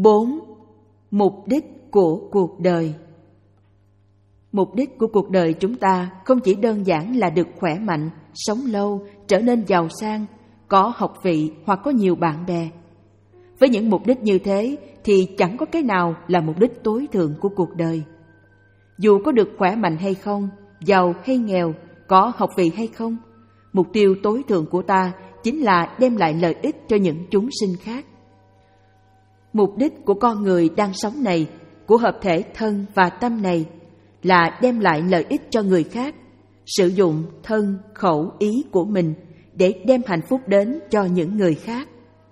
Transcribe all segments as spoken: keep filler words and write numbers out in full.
bốn. Mục đích của cuộc đời. Mục đích của cuộc đời chúng ta không chỉ đơn giản là được khỏe mạnh, sống lâu, trở nên giàu sang, có học vị hoặc có nhiều bạn bè. Với những mục đích như thế thì chẳng có cái nào là mục đích tối thượng của cuộc đời. Dù có được khỏe mạnh hay không, giàu hay nghèo, có học vị hay không, mục tiêu tối thượng của ta chính là đem lại lợi ích cho những chúng sinh khác. Mục đích của con người đang sống này, của hợp thể thân và tâm này, là đem lại lợi ích cho người khác, sử dụng thân, khẩu, ý của mình để đem hạnh phúc đến cho những người khác.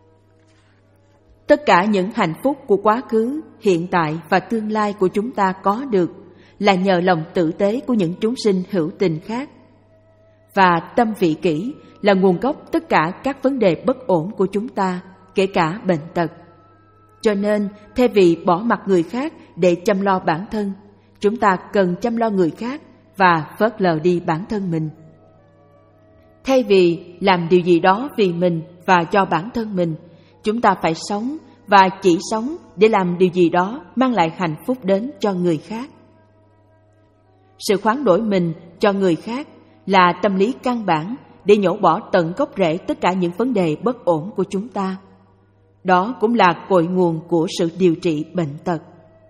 Tất cả những hạnh phúc của quá khứ, hiện tại và tương lai của chúng ta có được là nhờ lòng tử tế của những chúng sinh hữu tình khác. Và tâm vị kỷ là nguồn gốc tất cả các vấn đề bất ổn của chúng ta, kể cả bệnh tật. Cho nên, thay vì bỏ mặc người khác để chăm lo bản thân, chúng ta cần chăm lo người khác và phớt lờ đi bản thân mình. Thay vì làm điều gì đó vì mình và cho bản thân mình, chúng ta phải sống và chỉ sống để làm điều gì đó mang lại hạnh phúc đến cho người khác. Sự khoán đổi mình cho người khác là tâm lý căn bản để nhổ bỏ tận gốc rễ tất cả những vấn đề bất ổn của chúng ta. Đó cũng là cội nguồn của sự điều trị bệnh tật.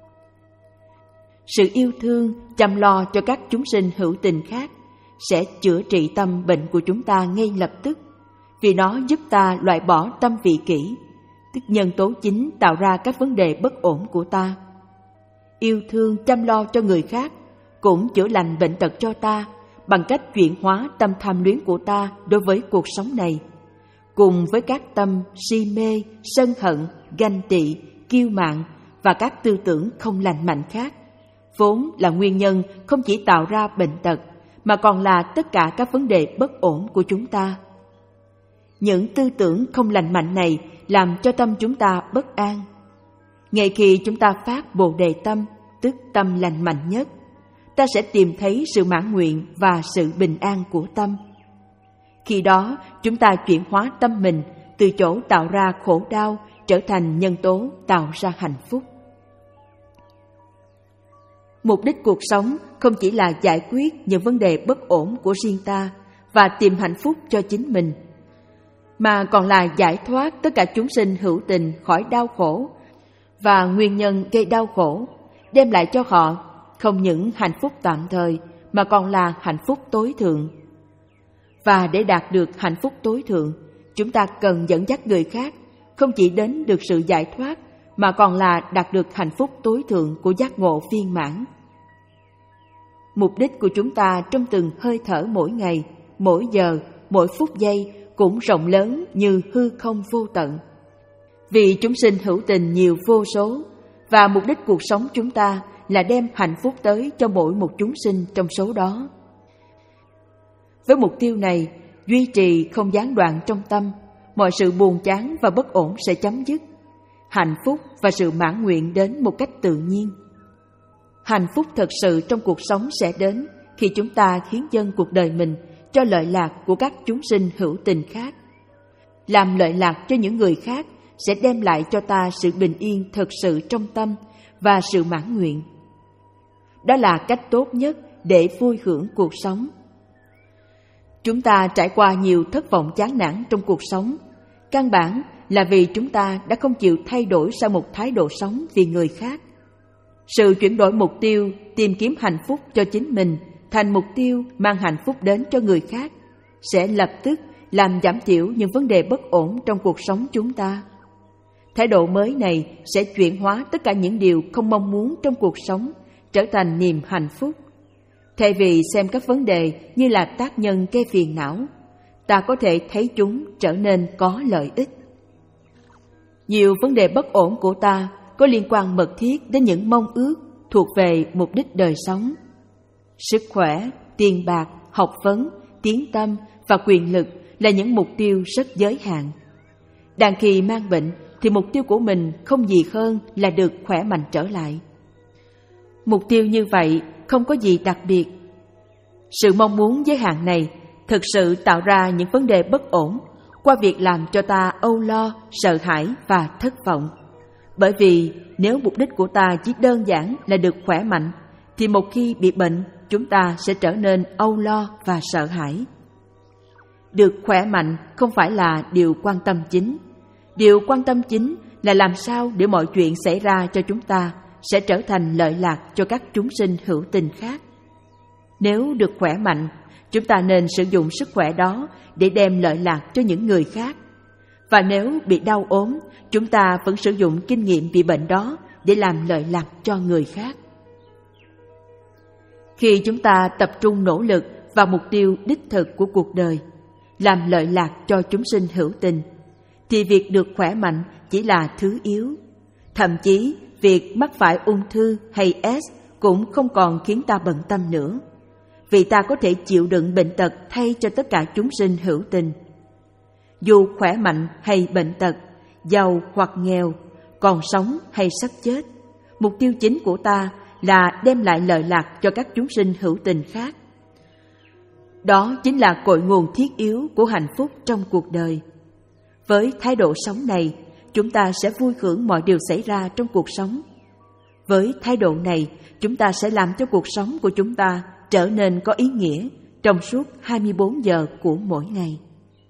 Sự yêu thương, chăm lo cho các chúng sinh hữu tình khác sẽ chữa trị tâm bệnh của chúng ta ngay lập tức, vì nó giúp ta loại bỏ tâm vị kỷ, tức nhân tố chính tạo ra các vấn đề bất ổn của ta. Yêu thương, chăm lo cho người khác cũng chữa lành bệnh tật cho ta bằng cách chuyển hóa tâm tham luyến của ta đối với cuộc sống này, cùng với các tâm si mê, sân hận, ganh tị, kiêu mạn và các tư tưởng không lành mạnh khác, vốn là nguyên nhân không chỉ tạo ra bệnh tật mà còn là tất cả các vấn đề bất ổn của chúng ta. Những tư tưởng không lành mạnh này làm cho tâm chúng ta bất an. Ngay khi chúng ta phát Bồ Đề tâm, tức tâm lành mạnh nhất, ta sẽ tìm thấy sự mãn nguyện và sự bình an của tâm. Khi đó, chúng ta chuyển hóa tâm mình từ chỗ tạo ra khổ đau trở thành nhân tố tạo ra hạnh phúc. Mục đích cuộc sống không chỉ là giải quyết những vấn đề bất ổn của riêng ta và tìm hạnh phúc cho chính mình, mà còn là giải thoát tất cả chúng sinh hữu tình khỏi đau khổ và nguyên nhân gây đau khổ, đem lại cho họ không những hạnh phúc tạm thời mà còn là hạnh phúc tối thượng. Và để đạt được hạnh phúc tối thượng, chúng ta cần dẫn dắt người khác không chỉ đến được sự giải thoát mà còn là đạt được hạnh phúc tối thượng của giác ngộ viên mãn. Mục đích của chúng ta trong từng hơi thở mỗi ngày, mỗi giờ, mỗi phút giây cũng rộng lớn như hư không vô tận. Vì chúng sinh hữu tình nhiều vô số, và mục đích cuộc sống chúng ta là đem hạnh phúc tới cho mỗi một chúng sinh trong số đó. Với mục tiêu này, duy trì không gián đoạn trong tâm, mọi sự buồn chán và bất ổn sẽ chấm dứt. Hạnh phúc và sự mãn nguyện đến một cách tự nhiên. Hạnh phúc thật sự trong cuộc sống sẽ đến khi chúng ta hiến dâng cuộc đời mình cho lợi lạc của các chúng sinh hữu tình khác. Làm lợi lạc cho những người khác sẽ đem lại cho ta sự bình yên thật sự trong tâm và sự mãn nguyện. Đó là cách tốt nhất để vui hưởng cuộc sống. Chúng ta trải qua nhiều thất vọng chán nản trong cuộc sống, căn bản là vì chúng ta đã không chịu thay đổi sang một thái độ sống vì người khác. Sự chuyển đổi mục tiêu tìm kiếm hạnh phúc cho chính mình thành mục tiêu mang hạnh phúc đến cho người khác sẽ lập tức làm giảm thiểu những vấn đề bất ổn trong cuộc sống chúng ta. Thái độ mới này sẽ chuyển hóa tất cả những điều không mong muốn trong cuộc sống trở thành niềm hạnh phúc. Thay vì xem các vấn đề như là tác nhân gây phiền não, ta có thể thấy chúng trở nên có lợi ích. Nhiều vấn đề bất ổn của ta có liên quan mật thiết đến những mong ước thuộc về mục đích đời sống. Sức khỏe, tiền bạc, học vấn, tiếng tăm và quyền lực là những mục tiêu rất giới hạn. Đang khi mang bệnh thì mục tiêu của mình không gì hơn là được khỏe mạnh trở lại. Mục tiêu như vậy không có gì đặc biệt. Sự mong muốn giới hạn này thực sự tạo ra những vấn đề bất ổn qua việc làm cho ta âu lo, sợ hãi và thất vọng. Bởi vì nếu mục đích của ta chỉ đơn giản là được khỏe mạnh, thì một khi bị bệnh, chúng ta sẽ trở nên âu lo và sợ hãi. Được khỏe mạnh không phải là điều quan tâm chính. Điều quan tâm chính là làm sao để mọi chuyện xảy ra cho chúng ta sẽ trở thành lợi lạc cho các chúng sinh hữu tình khác. Nếu được khỏe mạnh, chúng ta nên sử dụng sức khỏe đó để đem lợi lạc cho những người khác. Và nếu bị đau ốm, chúng ta vẫn sử dụng kinh nghiệm bị bệnh đó để làm lợi lạc cho người khác. Khi chúng ta tập trung nỗ lực vào mục tiêu đích thực của cuộc đời, làm lợi lạc cho chúng sinh hữu tình, thì việc được khỏe mạnh chỉ là thứ yếu. Thậm chí, việc mắc phải ung thư hay ét cũng không còn khiến ta bận tâm nữa, vì ta có thể chịu đựng bệnh tật thay cho tất cả chúng sinh hữu tình. Dù khỏe mạnh hay bệnh tật, giàu hoặc nghèo, còn sống hay sắp chết, mục tiêu chính của ta là đem lại lợi lạc cho các chúng sinh hữu tình khác. Đó chính là cội nguồn thiết yếu của hạnh phúc trong cuộc đời. Với thái độ sống này, chúng ta sẽ vui hưởng mọi điều xảy ra trong cuộc sống. Với thái độ này, chúng ta sẽ làm cho cuộc sống của chúng ta trở nên có ý nghĩa trong suốt hai mươi bốn giờ của mỗi ngày.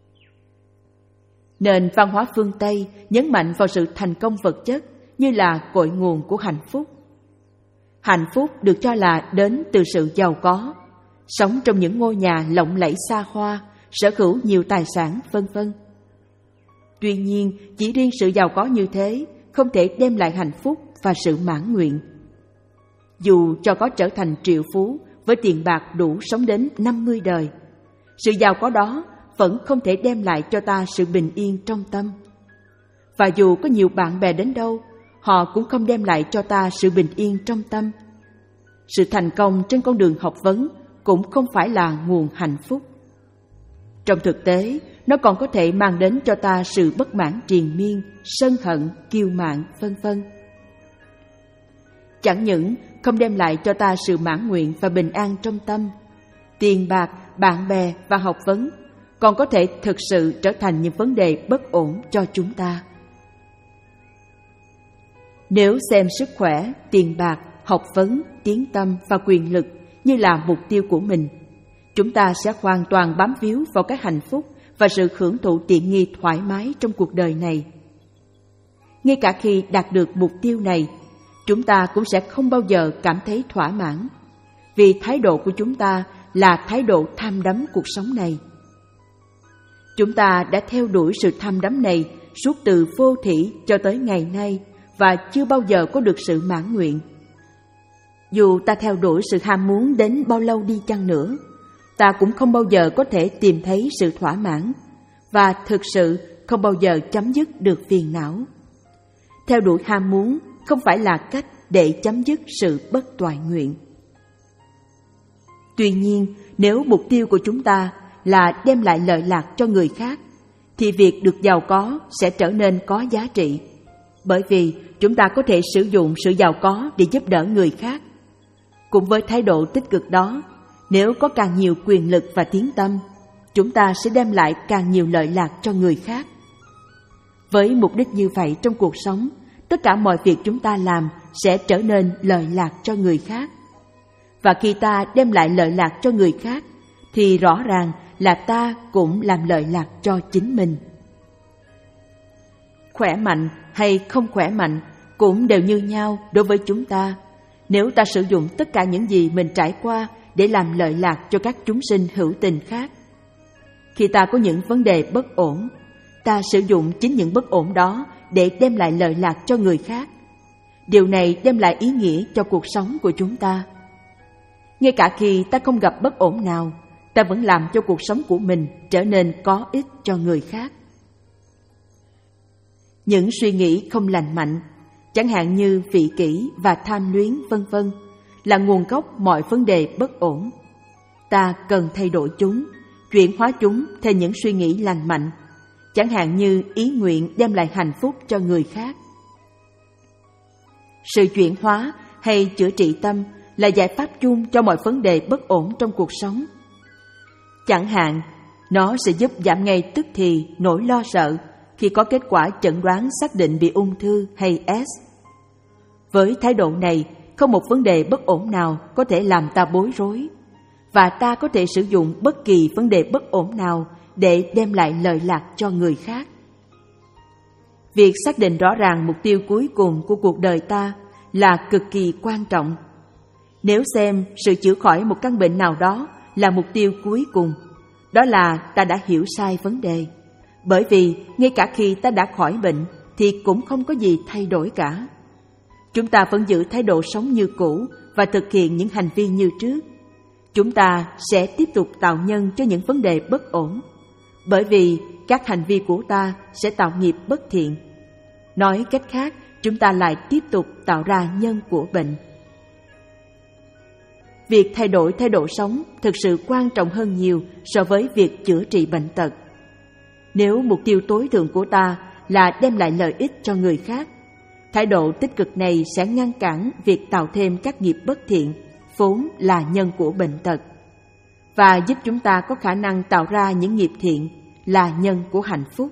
Nền văn hóa phương Tây nhấn mạnh vào sự thành công vật chất như là cội nguồn của hạnh phúc. Hạnh phúc được cho là đến từ sự giàu có, sống trong những ngôi nhà lộng lẫy xa hoa, sở hữu nhiều tài sản, vân vân. Tuy nhiên, chỉ riêng sự giàu có như thế không thể đem lại hạnh phúc và sự mãn nguyện. Dù cho có trở thành triệu phú với tiền bạc đủ sống đến năm mươi đời, sự giàu có đó vẫn không thể đem lại cho ta sự bình yên trong tâm. Và dù có nhiều bạn bè đến đâu, họ cũng không đem lại cho ta sự bình yên trong tâm. Sự thành công trên con đường học vấn cũng không phải là nguồn hạnh phúc. Trong thực tế, nó còn có thể mang đến cho ta sự bất mãn triền miên, sân hận, kiêu mạn, vân vân. Chẳng những không đem lại cho ta sự mãn nguyện và bình an trong tâm, tiền bạc, bạn bè và học vấn còn có thể thực sự trở thành những vấn đề bất ổn cho chúng ta. Nếu xem sức khỏe, tiền bạc, học vấn, tiếng tâm và quyền lực như là mục tiêu của mình, chúng ta sẽ hoàn toàn bám víu vào cái hạnh phúc và sự hưởng thụ tiện nghi thoải mái trong cuộc đời này. Ngay cả khi đạt được mục tiêu này, chúng ta cũng sẽ không bao giờ cảm thấy thỏa mãn, vì thái độ của chúng ta là thái độ tham đắm cuộc sống này. Chúng ta đã theo đuổi sự tham đắm này suốt từ vô thỉ cho tới ngày nay và chưa bao giờ có được sự mãn nguyện. Dù ta theo đuổi sự ham muốn đến bao lâu đi chăng nữa, ta cũng không bao giờ có thể tìm thấy sự thỏa mãn và thực sự không bao giờ chấm dứt được phiền não. Theo đuổi ham muốn không phải là cách để chấm dứt sự bất toại nguyện. Tuy nhiên, nếu mục tiêu của chúng ta là đem lại lợi lạc cho người khác, thì việc được giàu có sẽ trở nên có giá trị, bởi vì chúng ta có thể sử dụng sự giàu có để giúp đỡ người khác. Cùng với thái độ tích cực đó, nếu có càng nhiều quyền lực và tiếng tâm, chúng ta sẽ đem lại càng nhiều lợi lạc cho người khác. Với mục đích như vậy trong cuộc sống, tất cả mọi việc chúng ta làm sẽ trở nên lợi lạc cho người khác. Và khi ta đem lại lợi lạc cho người khác, thì rõ ràng là ta cũng làm lợi lạc cho chính mình. Khỏe mạnh hay không khỏe mạnh cũng đều như nhau đối với chúng ta, nếu ta sử dụng tất cả những gì mình trải qua để làm lợi lạc cho các chúng sinh hữu tình khác. Khi ta có những vấn đề bất ổn, ta sử dụng chính những bất ổn đó để đem lại lợi lạc cho người khác. Điều này đem lại ý nghĩa cho cuộc sống của chúng ta. Ngay cả khi ta không gặp bất ổn nào, ta vẫn làm cho cuộc sống của mình trở nên có ích cho người khác. Những suy nghĩ không lành mạnh, chẳng hạn như vị kỷ và tham luyến vân vân, là nguồn gốc mọi vấn đề bất ổn. Ta cần thay đổi chúng, chuyển hóa chúng thành những suy nghĩ lành mạnh, chẳng hạn như ý nguyện đem lại hạnh phúc cho người khác. Sự chuyển hóa hay chữa trị tâm là giải pháp chung cho mọi vấn đề bất ổn trong cuộc sống. Chẳng hạn, nó sẽ giúp giảm ngay tức thì nỗi lo sợ khi có kết quả chẩn đoán xác định bị ung thư hay ét. Với thái độ này, không một vấn đề bất ổn nào có thể làm ta bối rối, và ta có thể sử dụng bất kỳ vấn đề bất ổn nào để đem lại lợi lạc cho người khác. Việc xác định rõ ràng mục tiêu cuối cùng của cuộc đời ta là cực kỳ quan trọng. Nếu xem sự chữa khỏi một căn bệnh nào đó là mục tiêu cuối cùng, đó là ta đã hiểu sai vấn đề. Bởi vì ngay cả khi ta đã khỏi bệnh thì cũng không có gì thay đổi cả. Chúng ta vẫn giữ thái độ sống như cũ và thực hiện những hành vi như trước. Chúng ta sẽ tiếp tục tạo nhân cho những vấn đề bất ổn, bởi vì các hành vi của ta sẽ tạo nghiệp bất thiện. Nói cách khác, chúng ta lại tiếp tục tạo ra nhân của bệnh. Việc thay đổi thái độ sống thực sự quan trọng hơn nhiều so với việc chữa trị bệnh tật. Nếu mục tiêu tối thượng của ta là đem lại lợi ích cho người khác, thái độ tích cực này sẽ ngăn cản việc tạo thêm các nghiệp bất thiện, vốn là nhân của bệnh tật, và giúp chúng ta có khả năng tạo ra những nghiệp thiện, là nhân của hạnh phúc.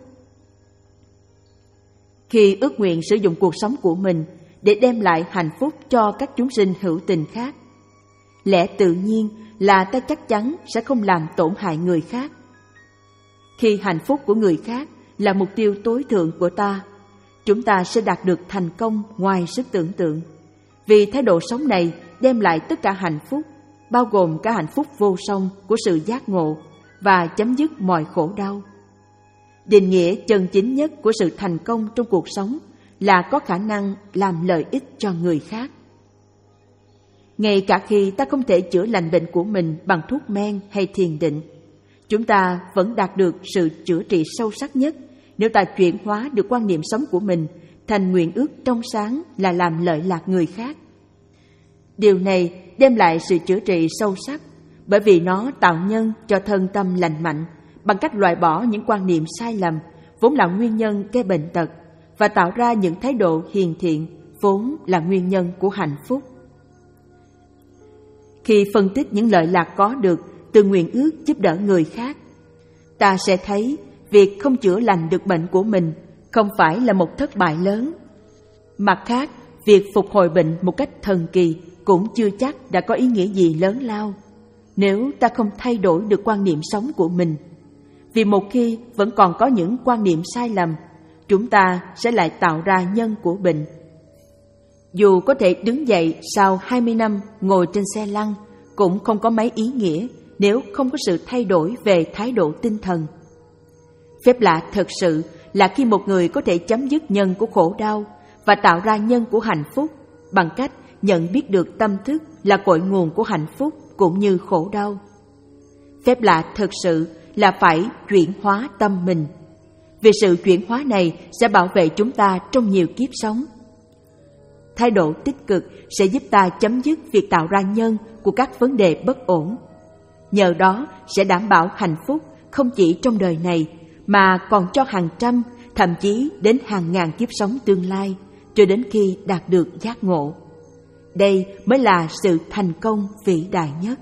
Khi ước nguyện sử dụng cuộc sống của mình để đem lại hạnh phúc cho các chúng sinh hữu tình khác, lẽ tự nhiên là ta chắc chắn sẽ không làm tổn hại người khác. Khi hạnh phúc của người khác là mục tiêu tối thượng của ta, chúng ta sẽ đạt được thành công ngoài sức tưởng tượng, vì thái độ sống này đem lại tất cả hạnh phúc, bao gồm cả hạnh phúc vô song của sự giác ngộ và chấm dứt mọi khổ đau. Định nghĩa chân chính nhất của sự thành công trong cuộc sống là có khả năng làm lợi ích cho người khác. Ngay cả khi ta không thể chữa lành bệnh của mình bằng thuốc men hay thiền định, chúng ta vẫn đạt được sự chữa trị sâu sắc nhất nếu ta chuyển hóa được quan niệm sống của mình thành nguyện ước trong sáng là làm lợi lạc người khác. Điều này đem lại sự chữa trị sâu sắc, bởi vì nó tạo nhân cho thân tâm lành mạnh bằng cách loại bỏ những quan niệm sai lầm vốn là nguyên nhân gây bệnh tật, và tạo ra những thái độ hiền thiện vốn là nguyên nhân của hạnh phúc. Khi phân tích những lợi lạc có được từ nguyện ước giúp đỡ người khác, ta sẽ thấy việc không chữa lành được bệnh của mình không phải là một thất bại lớn. Mặt khác, việc phục hồi bệnh một cách thần kỳ cũng chưa chắc đã có ý nghĩa gì lớn lao nếu ta không thay đổi được quan niệm sống của mình. Vì một khi vẫn còn có những quan niệm sai lầm, chúng ta sẽ lại tạo ra nhân của bệnh. Dù có thể đứng dậy sau hai mươi năm ngồi trên xe lăn, cũng không có mấy ý nghĩa nếu không có sự thay đổi về thái độ tinh thần. Phép lạ thật sự là khi một người có thể chấm dứt nhân của khổ đau và tạo ra nhân của hạnh phúc bằng cách nhận biết được tâm thức là cội nguồn của hạnh phúc cũng như khổ đau. Phép lạ thật sự là phải chuyển hóa tâm mình, vì sự chuyển hóa này sẽ bảo vệ chúng ta trong nhiều kiếp sống. Thái độ tích cực sẽ giúp ta chấm dứt việc tạo ra nhân của các vấn đề bất ổn. Nhờ đó sẽ đảm bảo hạnh phúc không chỉ trong đời này mà còn cho hàng trăm, thậm chí đến hàng ngàn kiếp sống tương lai, cho đến khi đạt được giác ngộ. Đây mới là sự thành công vĩ đại nhất.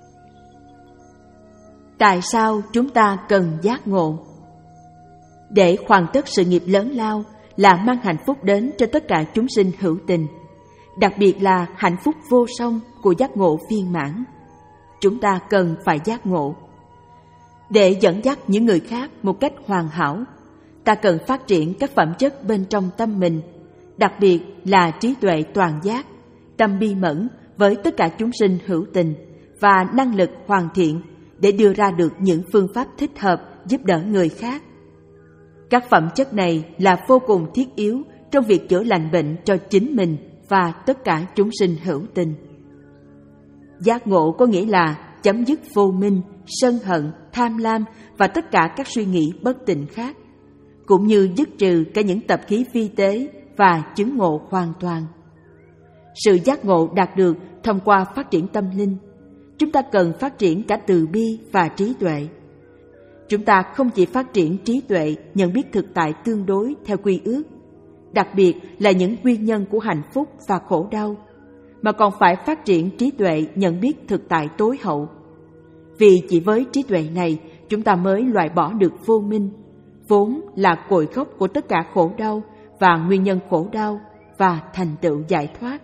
Tại sao chúng ta cần giác ngộ? Để hoàn tất sự nghiệp lớn lao là mang hạnh phúc đến cho tất cả chúng sinh hữu tình, đặc biệt là hạnh phúc vô song của giác ngộ viên mãn. Chúng ta cần phải giác ngộ. Để dẫn dắt những người khác một cách hoàn hảo, ta cần phát triển các phẩm chất bên trong tâm mình, đặc biệt là trí tuệ toàn giác, tâm bi mẫn với tất cả chúng sinh hữu tình và năng lực hoàn thiện để đưa ra được những phương pháp thích hợp giúp đỡ người khác. Các phẩm chất này là vô cùng thiết yếu trong việc chữa lành bệnh cho chính mình và tất cả chúng sinh hữu tình. Giác ngộ có nghĩa là chấm dứt vô minh, sân hận, tham lam và tất cả các suy nghĩ bất tịnh khác, cũng như dứt trừ cả những tập khí vi tế và chứng ngộ hoàn toàn. Sự giác ngộ đạt được thông qua phát triển tâm linh. Chúng ta cần phát triển cả từ bi và trí tuệ. Chúng ta không chỉ phát triển trí tuệ nhận biết thực tại tương đối theo quy ước, đặc biệt là những nguyên nhân của hạnh phúc và khổ đau, mà còn phải phát triển trí tuệ nhận biết thực tại tối hậu. Vì chỉ với trí tuệ này, chúng ta mới loại bỏ được vô minh, vốn là cội gốc của tất cả khổ đau và nguyên nhân khổ đau, và thành tựu giải thoát.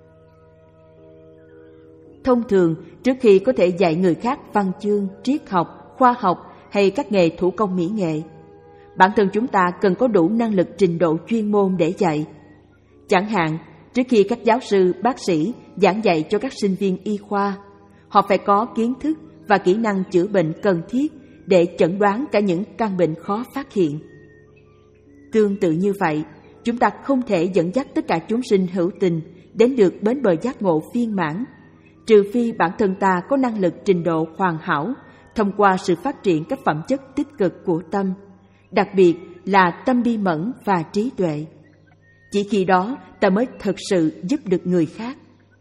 Thông thường, trước khi có thể dạy người khác văn chương, triết học, khoa học hay các nghề thủ công mỹ nghệ, bản thân chúng ta cần có đủ năng lực trình độ chuyên môn để dạy. Chẳng hạn, trước khi các giáo sư, bác sĩ giảng dạy cho các sinh viên y khoa, họ phải có kiến thức và kỹ năng chữa bệnh cần thiết để chẩn đoán cả những căn bệnh khó phát hiện. Tương tự như vậy, chúng ta không thể dẫn dắt tất cả chúng sinh hữu tình đến được bến bờ giác ngộ viên mãn, trừ phi bản thân ta có năng lực trình độ hoàn hảo thông qua sự phát triển các phẩm chất tích cực của tâm, đặc biệt là tâm bi mẫn và trí tuệ. Chỉ khi đó ta mới thực sự giúp được người khác.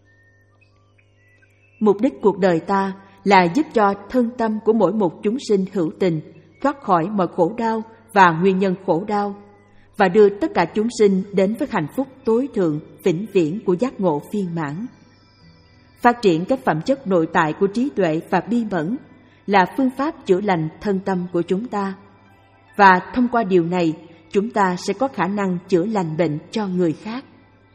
Mục đích cuộc đời ta là giúp cho thân tâm của mỗi một chúng sinh hữu tình thoát khỏi mọi khổ đau và nguyên nhân khổ đau, và đưa tất cả chúng sinh đến với hạnh phúc tối thượng, vĩnh viễn của giác ngộ viên mãn. Phát triển các phẩm chất nội tại của trí tuệ và bi mẫn là phương pháp chữa lành thân tâm của chúng ta, và thông qua điều này, chúng ta sẽ có khả năng chữa lành bệnh cho người khác.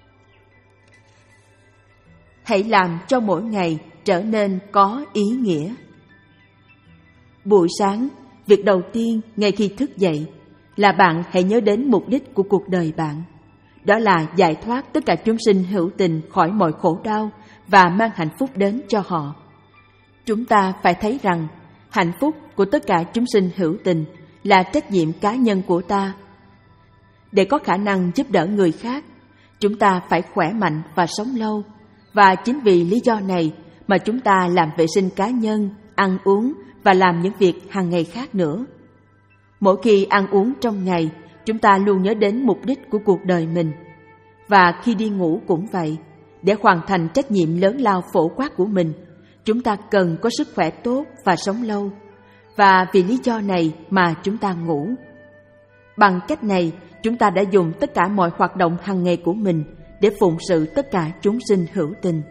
Hãy làm cho mỗi ngày trở nên có ý nghĩa. Buổi sáng, việc đầu tiên ngay khi thức dậy là bạn hãy nhớ đến mục đích của cuộc đời bạn. Đó là giải thoát tất cả chúng sinh hữu tình khỏi mọi khổ đau và mang hạnh phúc đến cho họ. Chúng ta phải thấy rằng hạnh phúc của tất cả chúng sinh hữu tình là trách nhiệm cá nhân của ta. Để có khả năng giúp đỡ người khác, chúng ta phải khỏe mạnh và sống lâu, và chính vì lý do này mà chúng ta làm vệ sinh cá nhân, ăn uống và làm những việc hàng ngày khác nữa. Mỗi khi ăn uống trong ngày, chúng ta luôn nhớ đến mục đích của cuộc đời mình. Và khi đi ngủ cũng vậy, để hoàn thành trách nhiệm lớn lao phổ quát của mình, chúng ta cần có sức khỏe tốt và sống lâu. Và vì lý do này mà chúng ta ngủ. Bằng cách này, chúng ta đã dùng tất cả mọi hoạt động hàng ngày của mình để phụng sự tất cả chúng sinh hữu tình.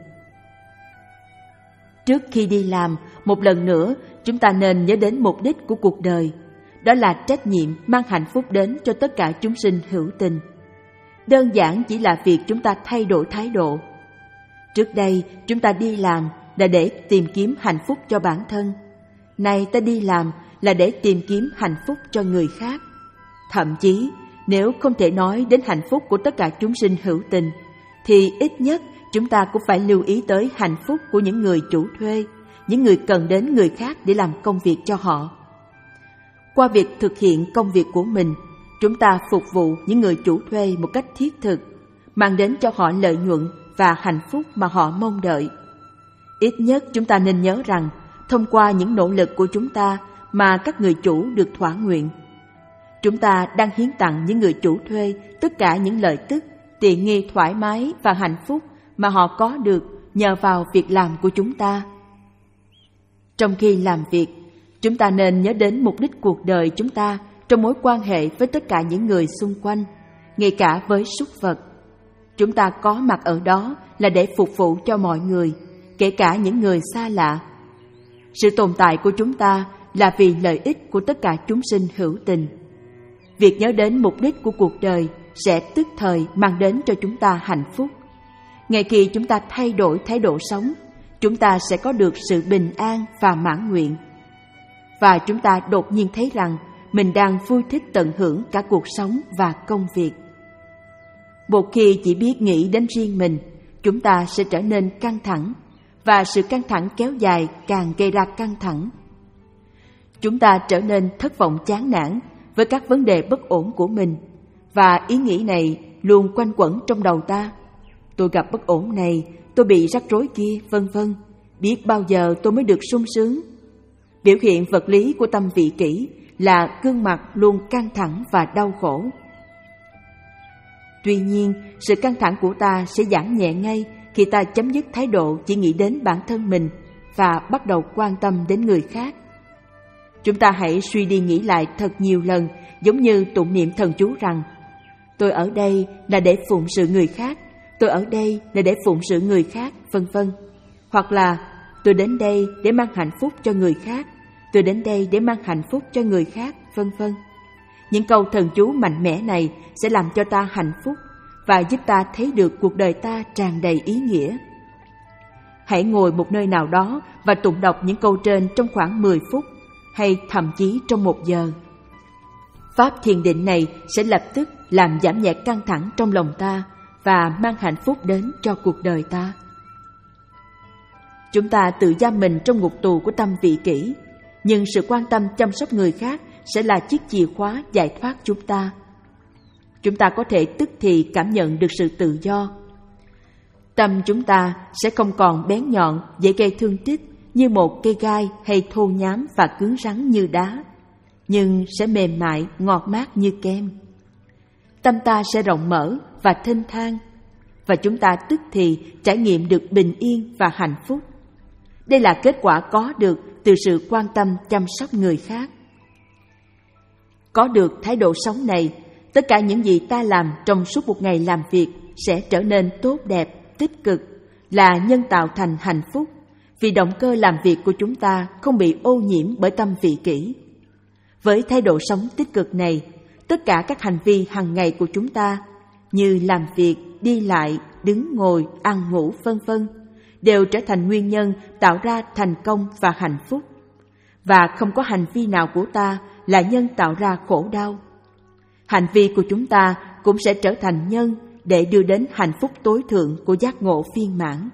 Trước khi đi làm, một lần nữa, chúng ta nên nhớ đến mục đích của cuộc đời. Đó là trách nhiệm mang hạnh phúc đến cho tất cả chúng sinh hữu tình. Đơn giản chỉ là việc chúng ta thay đổi thái độ. Trước đây, chúng ta đi làm là để tìm kiếm hạnh phúc cho bản thân. Nay ta đi làm là để tìm kiếm hạnh phúc cho người khác. Thậm chí, nếu không thể nói đến hạnh phúc của tất cả chúng sinh hữu tình, thì ít nhất chúng ta cũng phải lưu ý tới hạnh phúc của những người chủ thuê, những người cần đến người khác để làm công việc cho họ. Qua việc thực hiện công việc của mình, chúng ta phục vụ những người chủ thuê một cách thiết thực, mang đến cho họ lợi nhuận và hạnh phúc mà họ mong đợi. Ít nhất chúng ta nên nhớ rằng, thông qua những nỗ lực của chúng ta mà các người chủ được thỏa nguyện. Chúng ta đang hiến tặng những người chủ thuê tất cả những lợi tức, tiện nghi thoải mái và hạnh phúc mà họ có được nhờ vào việc làm của chúng ta. Trong khi làm việc, chúng ta nên nhớ đến mục đích cuộc đời chúng ta trong mối quan hệ với tất cả những người xung quanh, ngay cả với súc vật. Chúng ta có mặt ở đó là để phục vụ cho mọi người, kể cả những người xa lạ. Sự tồn tại của chúng ta là vì lợi ích của tất cả chúng sinh hữu tình. Việc nhớ đến mục đích của cuộc đời sẽ tức thời mang đến cho chúng ta hạnh phúc. Ngay khi chúng ta thay đổi thái độ sống, chúng ta sẽ có được sự bình an và mãn nguyện. Và chúng ta đột nhiên thấy rằng mình đang vui thích tận hưởng cả cuộc sống và công việc. Một khi chỉ biết nghĩ đến riêng mình, chúng ta sẽ trở nên căng thẳng, và sự căng thẳng kéo dài càng gây ra căng thẳng. Chúng ta trở nên thất vọng chán nản với các vấn đề bất ổn của mình, và ý nghĩ này luôn quanh quẩn trong đầu ta. Tôi gặp bất ổn này, tôi bị rắc rối kia, vân vân. Biết bao giờ tôi mới được sung sướng. Biểu hiện vật lý của tâm vị kỷ là gương mặt luôn căng thẳng và đau khổ. Tuy nhiên, sự căng thẳng của ta sẽ giảm nhẹ ngay khi ta chấm dứt thái độ chỉ nghĩ đến bản thân mình và bắt đầu quan tâm đến người khác. Chúng ta hãy suy đi nghĩ lại thật nhiều lần, giống như tụng niệm thần chú rằng: tôi ở đây là để phụng sự người khác, tôi ở đây là để phụng sự người khác, vân vân. Hoặc là tôi đến đây để mang hạnh phúc cho người khác, tôi đến đây để mang hạnh phúc cho người khác, vân vân. Những câu thần chú mạnh mẽ này sẽ làm cho ta hạnh phúc, và giúp ta thấy được cuộc đời ta tràn đầy ý nghĩa. Hãy ngồi một nơi nào đó và tụng đọc những câu trên trong khoảng mười phút hay thậm chí trong một giờ. Pháp thiền định này sẽ lập tức làm giảm nhẹ căng thẳng trong lòng ta và mang hạnh phúc đến cho cuộc đời ta. Chúng ta tự giam mình trong ngục tù của tâm vị kỷ, nhưng sự quan tâm chăm sóc người khác sẽ là chiếc chìa khóa giải thoát chúng ta. Chúng ta có thể tức thì cảm nhận được sự tự do. Tâm chúng ta sẽ không còn bén nhọn, dễ gây thương tích như một cây gai hay thô nhám và cứng rắn như đá, nhưng sẽ mềm mại, ngọt mát như kem. Tâm ta sẽ rộng mở và thênh thang, và chúng ta tức thì trải nghiệm được bình yên và hạnh phúc. Đây là kết quả có được từ sự quan tâm chăm sóc người khác. Có được thái độ sống này, tất cả những gì ta làm trong suốt một ngày làm việc sẽ trở nên tốt đẹp, tích cực, là nhân tạo thành hạnh phúc, vì động cơ làm việc của chúng ta không bị ô nhiễm bởi tâm vị kỷ. Với thái độ sống tích cực này, tất cả các hành vi hàng ngày của chúng ta như làm việc, đi lại, đứng ngồi, ăn ngủ vân vân đều trở thành nguyên nhân tạo ra thành công và hạnh phúc. Và không có hành vi nào của ta là nhân tạo ra khổ đau. Hành vi của chúng ta cũng sẽ trở thành nhân để đưa đến hạnh phúc tối thượng của giác ngộ viên mãn.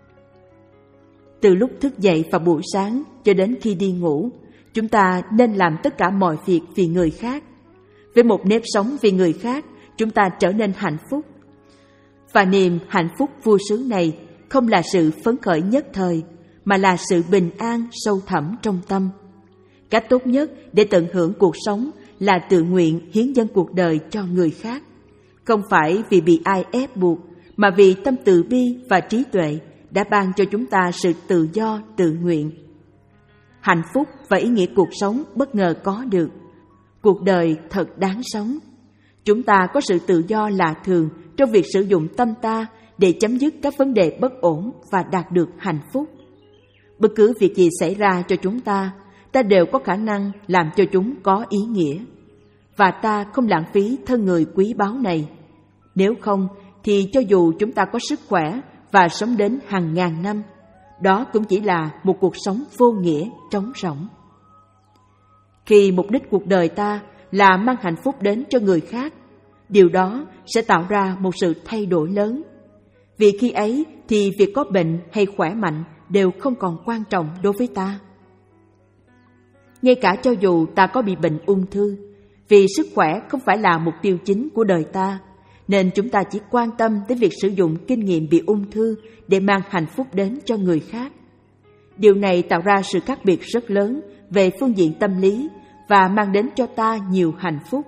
Từ lúc thức dậy vào buổi sáng cho đến khi đi ngủ, chúng ta nên làm tất cả mọi việc vì người khác. Với một nếp sống vì người khác, chúng ta trở nên hạnh phúc. Và niềm hạnh phúc vui sướng này không là sự phấn khởi nhất thời, mà là sự bình an sâu thẳm trong tâm. Cách tốt nhất để tận hưởng cuộc sống là tự nguyện hiến dâng cuộc đời cho người khác, không phải vì bị ai ép buộc, mà vì tâm từ bi và trí tuệ đã ban cho chúng ta sự tự do tự nguyện. Hạnh phúc và ý nghĩa cuộc sống bất ngờ có được. Cuộc đời thật đáng sống. Chúng ta có sự tự do lạ thường trong việc sử dụng tâm ta để chấm dứt các vấn đề bất ổn và đạt được hạnh phúc. Bất cứ việc gì xảy ra cho chúng ta, ta đều có khả năng làm cho chúng có ý nghĩa. Và ta không lãng phí thân người quý báu này. Nếu không, thì cho dù chúng ta có sức khỏe và sống đến hàng ngàn năm, đó cũng chỉ là một cuộc sống vô nghĩa, trống rỗng. Khi mục đích cuộc đời ta là mang hạnh phúc đến cho người khác, điều đó sẽ tạo ra một sự thay đổi lớn. Vì khi ấy thì việc có bệnh hay khỏe mạnh đều không còn quan trọng đối với ta. Ngay cả cho dù ta có bị bệnh ung thư, vì sức khỏe không phải là mục tiêu chính của đời ta, nên chúng ta chỉ quan tâm đến việc sử dụng kinh nghiệm bị ung thư để mang hạnh phúc đến cho người khác. Điều này tạo ra sự khác biệt rất lớn về phương diện tâm lý và mang đến cho ta nhiều hạnh phúc.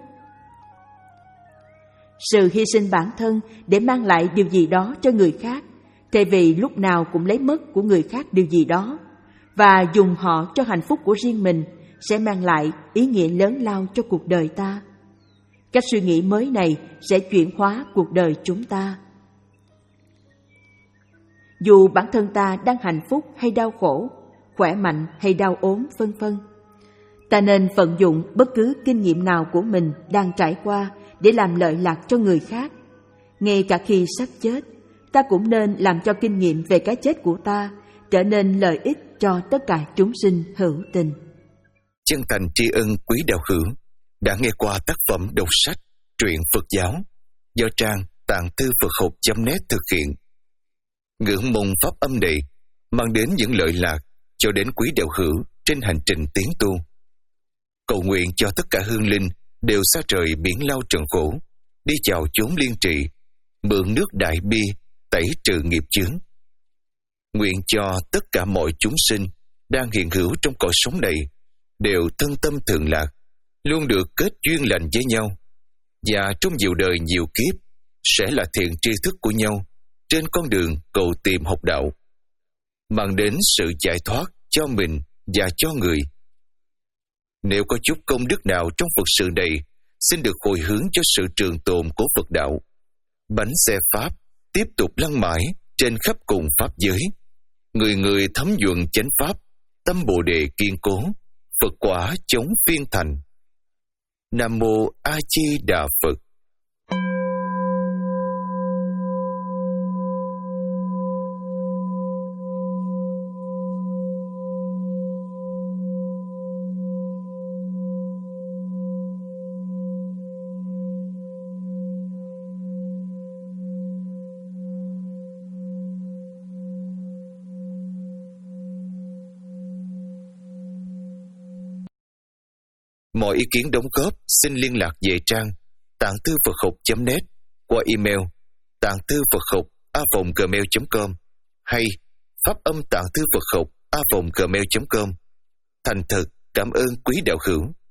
Sự hy sinh bản thân để mang lại điều gì đó cho người khác, thay vì lúc nào cũng lấy mất của người khác điều gì đó, và dùng họ cho hạnh phúc của riêng mình, sẽ mang lại ý nghĩa lớn lao cho cuộc đời ta. Cách suy nghĩ mới này sẽ chuyển hóa cuộc đời chúng ta. Dù bản thân ta đang hạnh phúc hay đau khổ, khỏe mạnh hay đau ốm, vân vân, ta nên vận dụng bất cứ kinh nghiệm nào của mình đang trải qua để làm lợi lạc cho người khác. Ngay cả khi sắp chết, ta cũng nên làm cho kinh nghiệm về cái chết của ta trở nên lợi ích cho tất cả chúng sinh hữu tình. Chân thành tri ân quý đạo hữu đã nghe qua tác phẩm đọc sách Truyện Phật giáo do trang tạng thư Phật học chấm net thực hiện. Ngưỡng mong pháp âm này mang đến những lợi lạc cho đến quý đạo hữu trên hành trình tiến tu. Cầu nguyện cho tất cả hương linh đều xa trời biển lao trần khổ, đi chào chốn liên trị, mượn nước đại bi tẩy trừ nghiệp chướng. Nguyện cho tất cả mọi chúng sinh đang hiện hữu trong cõi sống này đều thân tâm thường lạc, luôn được kết duyên lành với nhau, và trong nhiều đời nhiều kiếp sẽ là thiện tri thức của nhau trên con đường cầu tìm học đạo, mang đến sự giải thoát cho mình và cho người. Nếu có chút công đức nào trong Phật sự này, xin được hồi hướng cho sự trường tồn của Phật đạo. Bánh xe Pháp tiếp tục lăn mãi trên khắp cùng Pháp giới. Người người thấm nhuận chánh Pháp, tâm Bồ Đề kiên cố, Phật quả chống phiên thành. Nam Mô A Di Đà Phật. Mọi ý kiến đóng góp xin liên lạc về trang tạng thư Phật học chấm net qua email tạng thư Phật học a vòng gmail chấm com hay pháp âm tạng thư Phật học a vòng gmail chấm com. Thành thật cảm ơn quý đạo hữu.